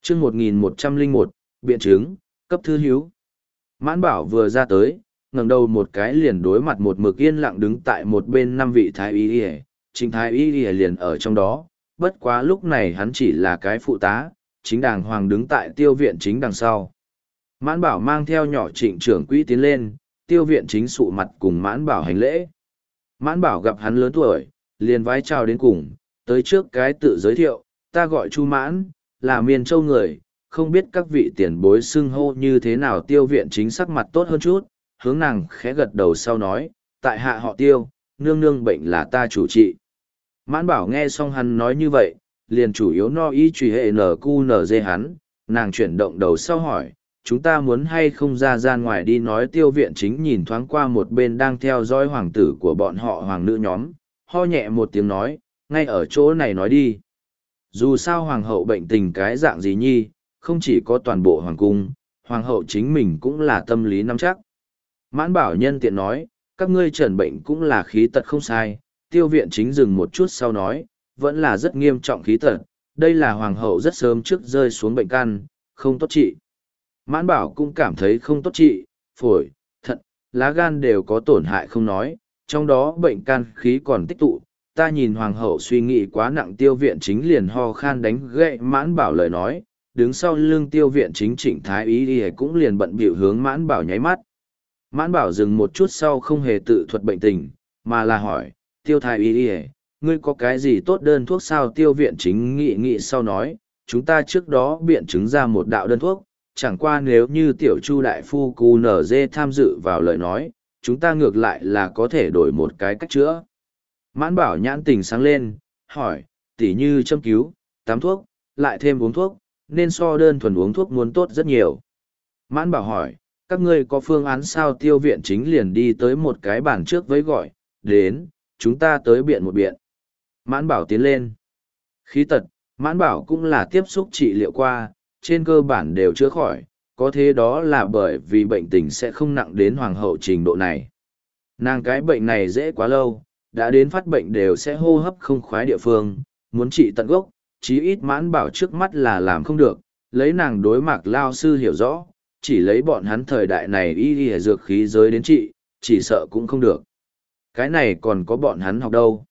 chương 1101, biện chứng, cấp thư hiếu. Mãn Bảo vừa ra tới, ngẩng đầu một cái liền đối mặt một mực yên lặng đứng tại một bên 5 vị thái y y, Trịnh thái y y liền ở trong đó, bất quá lúc này hắn chỉ là cái phụ tá, chính đàng hoàng đứng tại tiêu viện chính đằng sau. Mãn Bảo mang theo nhỏ Trịnh trưởng quỹ tiến lên, tiêu viện chính sụ mặt cùng Mãn Bảo hành lễ. Mãn Bảo gặp hắn lớn tuổi, liền vái chào đến cùng, tới trước cái tự giới thiệu, ta gọi Chu Mãn, là Miên Châu người, không biết các vị tiền bối xưng hô như thế nào. Tiêu viện chính sắc mặt tốt hơn chút, hướng nàng khẽ gật đầu sau nói, tại hạ họ Tiêu, nương nương bệnh là ta chủ trị. Mãn Bảo nghe xong hắn nói như vậy, liền chủ yếu no y truy hệ NQNZ hắn, nàng chuyển động đầu sau hỏi, chúng ta muốn hay không ra gian ngoài đi nói. Tiêu viện chính nhìn thoáng qua một bên đang theo dõi hoàng tử của bọn họ hoàng nữ nhóm, ho nhẹ một tiếng nói, ngay ở chỗ này nói đi. Dù sao hoàng hậu bệnh tình cái dạng gì nhi, không chỉ có toàn bộ hoàng cung, hoàng hậu chính mình cũng là tâm lý nắm chắc. Mãn Bảo nhân tiện nói, các ngươi trần bệnh cũng là khí tật không sai. Tiêu viện chính dừng một chút sau nói, vẫn là rất nghiêm trọng khí tật, đây là hoàng hậu rất sớm trước rơi xuống bệnh căn, không tốt trị. Mãn Bảo cũng cảm thấy không tốt trị, phổi, thận, lá gan đều có tổn hại không nói, trong đó bệnh can khí còn tích tụ. Ta nhìn hoàng hậu suy nghĩ quá nặng. Tiêu viện chính liền ho khan đánh gậy Mãn Bảo lời nói, đứng sau lưng tiêu viện chính Trịnh thái y cũng liền bận bịu hướng Mãn Bảo nháy mắt. Mãn Bảo dừng một chút sau không hề tự thuật bệnh tình, mà là hỏi, Tiêu thái y, ngươi có cái gì tốt đơn thuốc sao? Tiêu viện chính nghĩ sau nói, chúng ta trước đó biện chứng ra một đạo đơn thuốc, chẳng qua nếu như tiểu Chu đại phu QNZ tham dự vào lời nói, chúng ta ngược lại là có thể đổi một cái cách chữa. Mãn Bảo nhãn tình sáng lên, hỏi, tỉ như châm cứu, tắm thuốc, lại thêm uống thuốc, nên so đơn thuần uống thuốc muốn tốt rất nhiều. Mãn Bảo hỏi, các ngươi có phương án sao? Tiêu viện chính liền đi tới một cái bàn trước với gọi, đến, chúng ta tới biện một biện. Mãn Bảo tiến lên. Khí tật, Mãn Bảo cũng là tiếp xúc trị liệu qua, trên cơ bản đều chữa khỏi, có thế đó là bởi vì bệnh tình sẽ không nặng đến hoàng hậu trình độ này. Nàng cái bệnh này dễ quá lâu, đã đến phát bệnh đều sẽ hô hấp không khoái địa phương, muốn trị tận gốc, chí ít Mãn Bảo trước mắt là làm không được, lấy nàng đối Mạc lao sư hiểu rõ, chỉ lấy bọn hắn thời đại này y dược khí giới đến trị, chỉ sợ cũng không được. Cái này còn có bọn hắn học đâu.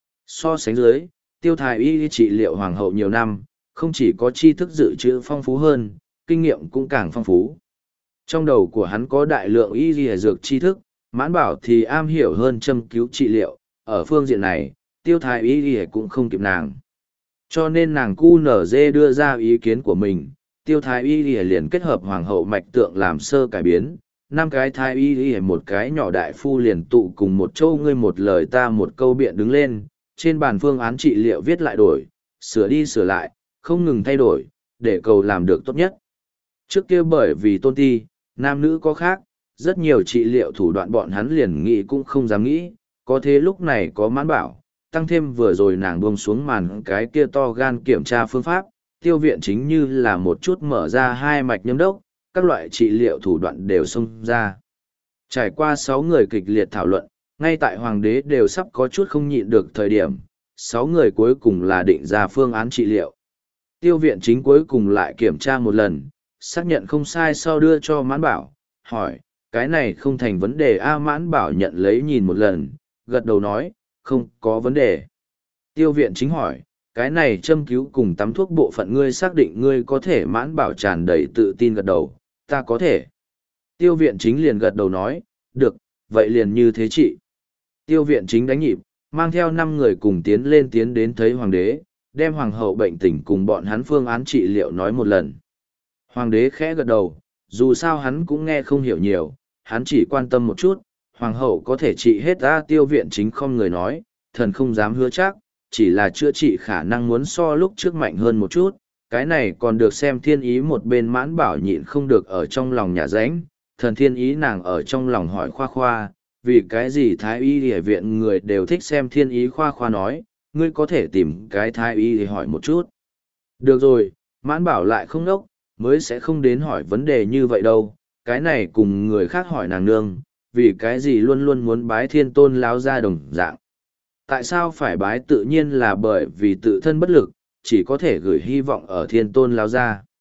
So sánh dưới, Tiêu thái y trị liệu hoàng hậu nhiều năm, không chỉ có tri thức dự trữ phong phú hơn, kinh nghiệm cũng càng phong phú. Trong đầu của hắn có đại lượng y dược tri thức, Mãn Bảo thì am hiểu hơn châm cứu trị liệu, ở phương diện này, Tiêu thái y cũng không kịp nàng. Cho nên nàng QNZ đưa ra ý kiến của mình, Tiêu thái y liền kết hợp hoàng hậu mạch tượng làm sơ cải biến. 5 cái thái y một cái nhỏ đại phu liền tụ cùng một chỗ, ngươi một lời ta một câu biện đứng lên, trên bàn phương án trị liệu viết lại đổi, sửa đi sửa lại, không ngừng thay đổi, để cầu làm được tốt nhất. Trước kia bởi vì tôn ti, nam nữ có khác, rất nhiều trị liệu thủ đoạn bọn hắn liền nghĩ cũng không dám nghĩ, có thế lúc này có Mãn Bảo, tăng thêm vừa rồi nàng buông xuống màn cái kia to gan kiểm tra phương pháp, tiêu viện chính như là một chút mở ra 2 mạch nhâm đốc, các loại trị liệu thủ đoạn đều xông ra. Trải qua 6 người kịch liệt thảo luận, ngay tại hoàng đế đều sắp có chút không nhịn được thời điểm, 6 người cuối cùng là định ra phương án trị liệu. Tiêu viện chính cuối cùng lại kiểm tra một lần, xác nhận không sai sau đưa cho Mãn Bảo, hỏi, cái này không thành vấn đề a? Mãn Bảo nhận lấy nhìn một lần, gật đầu nói, không có vấn đề. Tiêu viện chính hỏi, cái này châm cứu cùng tắm thuốc bộ phận ngươi xác định ngươi có thể? Mãn Bảo tràn đầy tự tin gật đầu, ta có thể. Tiêu viện chính liền gật đầu nói, được, vậy liền như thế chị. Tiêu viện chính đánh nhịp, mang theo 5 người cùng tiến đến thấy hoàng đế, đem hoàng hậu bệnh tình cùng bọn hắn phương án trị liệu nói một lần. Hoàng đế khẽ gật đầu, dù sao hắn cũng nghe không hiểu nhiều, hắn chỉ quan tâm một chút, hoàng hậu có thể trị hết ta? Tiêu viện chính không người nói, thần không dám hứa chắc, chỉ là chữa trị khả năng muốn so lúc trước mạnh hơn một chút, cái này còn được xem thiên ý. Một bên Mãn Bảo nhịn không được ở trong lòng nhà ránh, thần thiên ý nàng ở trong lòng hỏi khoa khoa, vì cái gì thái y địa viện người đều thích xem thiên ý? Khoa khoa nói, ngươi có thể tìm cái thái y để hỏi một chút. Được rồi, Mãn Bảo lại không nốc, mới sẽ không đến hỏi vấn đề như vậy đâu, cái này cùng người khác hỏi nàng nương, vì cái gì luôn luôn muốn bái thiên tôn láo ra đồng dạng. Tại sao phải bái? Tự nhiên là bởi vì tự thân bất lực, chỉ có thể gửi hy vọng ở thiên tôn láo ra.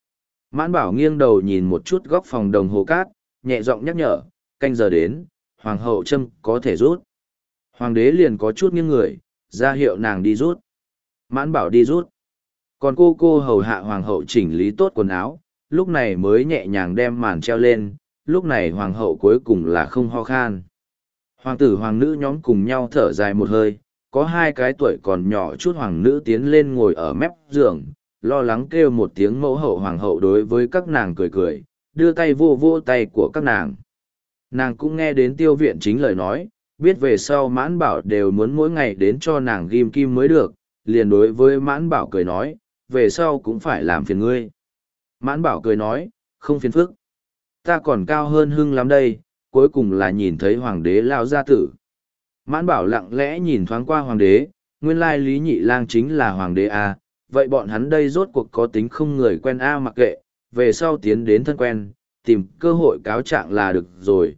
Mãn bảo nghiêng đầu nhìn một chút góc phòng đồng hồ cát, nhẹ giọng nhắc nhở, canh giờ đến, hoàng hậu châm có thể rút. Hoàng đế liền có chút nghiêng người, ra hiệu nàng đi rút. Mãn bảo đi rút. Còn cô hầu hạ hoàng hậu chỉnh lý tốt quần áo, lúc này mới nhẹ nhàng đem màn treo lên, lúc này hoàng hậu cuối cùng là không ho khan. Hoàng tử hoàng nữ nhóm cùng nhau thở dài một hơi, có hai cái tuổi còn nhỏ chút hoàng nữ tiến lên ngồi ở mép giường, lo lắng kêu một tiếng mẫu hậu hoàng hậu đối với các nàng cười cười, đưa tay vô vô tay của các nàng. Nàng cũng nghe đến tiêu viện chính lời nói, biết về sau mãn bảo đều muốn mỗi ngày đến cho nàng ghim kim mới được, liền đối với mãn bảo cười nói, về sau cũng phải làm phiền ngươi. Mãn bảo cười nói, không phiền phức. Ta còn cao hơn Hưng lắm đây, cuối cùng là nhìn thấy hoàng đế lao gia tử. Mãn bảo lặng lẽ nhìn thoáng qua hoàng đế, nguyên lai Lý Nhị Lang chính là hoàng đế A, vậy bọn hắn đây rốt cuộc có tính không người quen A mặc kệ, về sau tiến đến thân quen, tìm cơ hội cáo trạng là được rồi,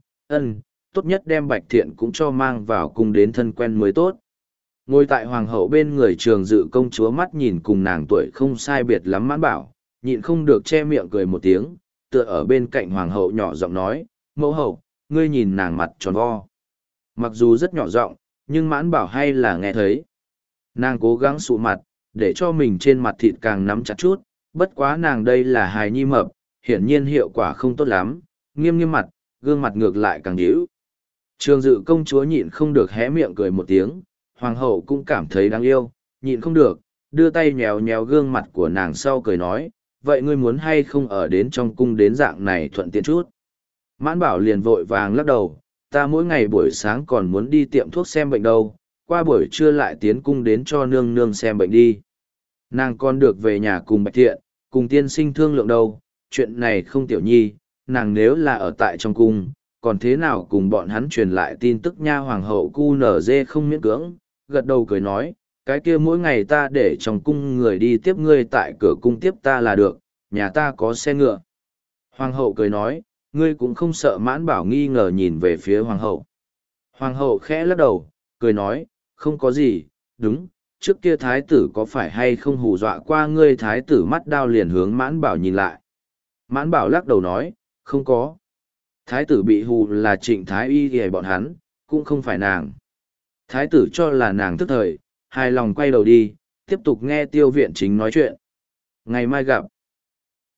tốt nhất đem Bạch Thiện cũng cho mang vào cung đến thân quen mới tốt. Ngồi tại hoàng hậu bên người Trường Dự công chúa mắt nhìn cùng nàng tuổi không sai biệt lắm mãn bảo, nhịn không được che miệng cười một tiếng, tựa ở bên cạnh hoàng hậu nhỏ giọng nói, mẫu hậu, ngươi nhìn nàng mặt tròn vo. Mặc dù rất nhỏ giọng, nhưng mãn bảo hay là nghe thấy. Nàng cố gắng sụ mặt, để cho mình trên mặt thịt càng nắm chặt chút, bất quá nàng đây là hài nhi mập, hiển nhiên hiệu quả không tốt lắm, nghiêm nghiêm mặt, gương mặt ngược lại càng nhíu. Trường Dự công chúa nhịn không được hé miệng cười một tiếng, hoàng hậu cũng cảm thấy đáng yêu, nhịn không được, đưa tay nhéo nhéo gương mặt của nàng sau cười nói, vậy ngươi muốn hay không ở đến trong cung đến dạng này thuận tiện chút. Mãn bảo liền vội vàng lắc đầu, ta mỗi ngày buổi sáng còn muốn đi tiệm thuốc xem bệnh đâu, qua buổi trưa lại tiến cung đến cho nương nương xem bệnh đi. Nàng còn được về nhà cùng Bạch Thiện, cùng tiên sinh thương lượng đâu, chuyện này không tiểu nhi, nàng nếu là ở tại trong cung, còn thế nào cùng bọn hắn truyền lại tin tức nha. Hoàng hậu cu nở dê không miễn cưỡng, gật đầu cười nói, cái kia mỗi ngày ta để trong cung người đi tiếp ngươi tại cửa cung tiếp ta là được, nhà ta có xe ngựa. Hoàng hậu cười nói, ngươi cũng không sợ. Mãn bảo nghi ngờ nhìn về phía hoàng hậu. Hoàng hậu khẽ lắc đầu, cười nói, không có gì, đúng, trước kia thái tử có phải hay không hù dọa qua ngươi. Thái tử mắt đao liền hướng mãn bảo nhìn lại. Mãn bảo lắc đầu nói, không có. Thái tử bị hù là Trịnh Thái Y ghề bọn hắn, cũng không phải nàng. Thái tử cho là nàng tức thời, hài lòng quay đầu đi, tiếp tục nghe tiêu viện chính nói chuyện. Ngày mai gặp.